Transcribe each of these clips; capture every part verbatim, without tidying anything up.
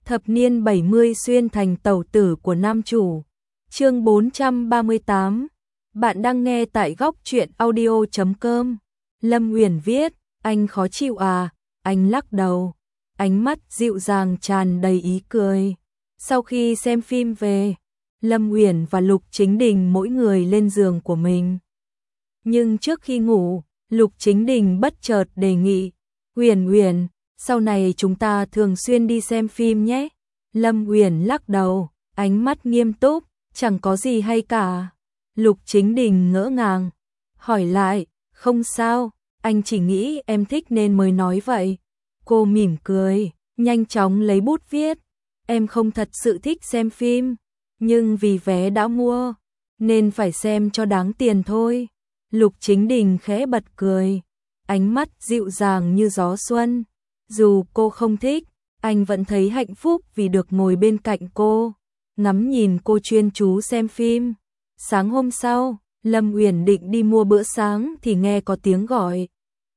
Thập niên bảy mươi xuyên thành tẩu tử của nam chủ. Chương bốn trăm ba mươi tám. Bạn đang nghe tại góc truyện audio chấm com. Lâm Uyển viết, anh khó chịu à? Anh lắc đầu, ánh mắt dịu dàng tràn đầy ý cười. Sau khi xem phim về, Lâm Uyển và Lục Chính Đình mỗi người lên giường của mình. Nhưng trước khi ngủ, Lục Chính Đình bất chợt đề nghị, Uyển Uyển, sau này chúng ta thường xuyên đi xem phim nhé. Lâm Uyển lắc đầu, ánh mắt nghiêm túc, chẳng có gì hay cả. Lục Chính Đình ngỡ ngàng, hỏi lại, không sao, anh chỉ nghĩ em thích nên mới nói vậy. Cô mỉm cười, nhanh chóng lấy bút viết, em không thật sự thích xem phim, nhưng vì vé đã mua, nên phải xem cho đáng tiền thôi. Lục Chính Đình khẽ bật cười, ánh mắt dịu dàng như gió xuân. Dù cô không thích, anh vẫn thấy hạnh phúc vì được ngồi bên cạnh cô, ngắm nhìn cô chuyên chú xem phim. Sáng hôm sau, Lâm Uyển định đi mua bữa sáng thì nghe có tiếng gọi.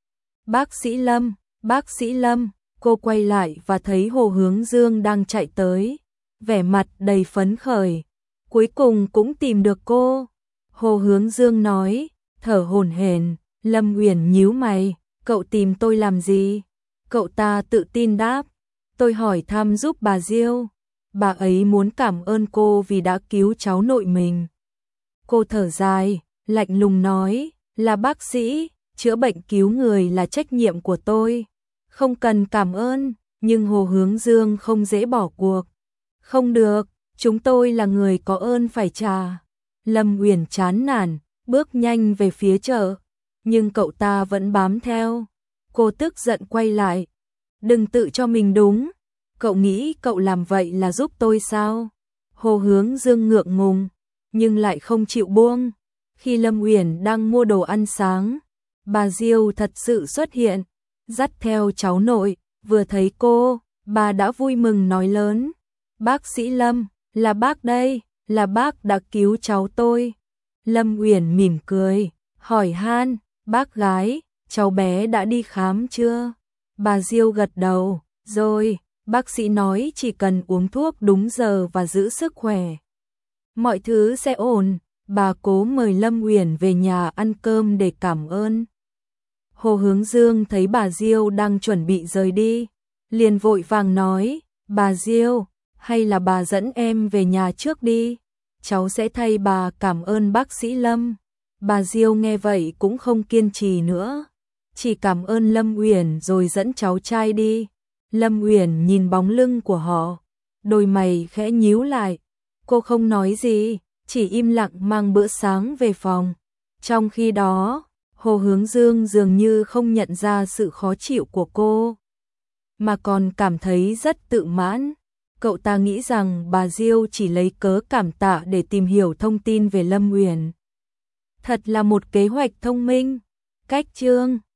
Bác sĩ Lâm, bác sĩ Lâm, cô quay lại và thấy Hồ Hướng Dương đang chạy tới, vẻ mặt đầy phấn khởi. Cuối cùng cũng tìm được cô. Hồ Hướng Dương nói, thở hổn hển. Lâm Uyển nhíu mày, cậu tìm tôi làm gì? Cậu ta tự tin đáp, tôi hỏi thăm giúp bà Diêu. Bà ấy muốn cảm ơn cô vì đã cứu cháu nội mình. Cô thở dài, lạnh lùng nói, là bác sĩ, chữa bệnh cứu người là trách nhiệm của tôi. Không cần cảm ơn, nhưng Hồ Hướng Dương không dễ bỏ cuộc. Không được, chúng tôi là người có ơn phải trả. Lâm Uyển chán nản, bước nhanh về phía chợ, nhưng cậu ta vẫn bám theo. Cô tức giận quay lại, đừng tự cho mình đúng. Cậu nghĩ cậu làm vậy là giúp tôi sao? Hồ Hướng Dương ngượng ngùng, nhưng lại không chịu buông. Khi Lâm Uyển đang mua đồ ăn sáng, bà Diêu thật sự xuất hiện, dắt theo cháu nội. Vừa thấy cô, bà đã vui mừng nói lớn, bác sĩ Lâm, là bác đây, là bác đã cứu cháu tôi. Lâm Uyển mỉm cười, hỏi han, bác gái, cháu bé đã đi khám chưa? Bà Diêu gật đầu, rồi, bác sĩ nói chỉ cần uống thuốc đúng giờ và giữ sức khỏe, mọi thứ sẽ ổn. Bà cố mời Lâm Uyển về nhà ăn cơm để cảm ơn. Hồ Hướng Dương thấy bà Diêu đang chuẩn bị rời đi, liền vội vàng nói, bà Diêu, hay là bà dẫn em về nhà trước đi, cháu sẽ thay bà cảm ơn bác sĩ Lâm. Bà Diêu nghe vậy cũng không kiên trì nữa, chỉ cảm ơn Lâm Uyển rồi dẫn cháu trai đi. Lâm Uyển nhìn bóng lưng của họ, đôi mày khẽ nhíu lại. Cô không nói gì, chỉ im lặng mang bữa sáng về phòng. Trong khi đó, Hồ Hướng Dương dường như không nhận ra sự khó chịu của cô, mà còn cảm thấy rất tự mãn. Cậu ta nghĩ rằng bà Diêu chỉ lấy cớ cảm tạ để tìm hiểu thông tin về Lâm Uyển. Thật là một kế hoạch thông minh. Cách chương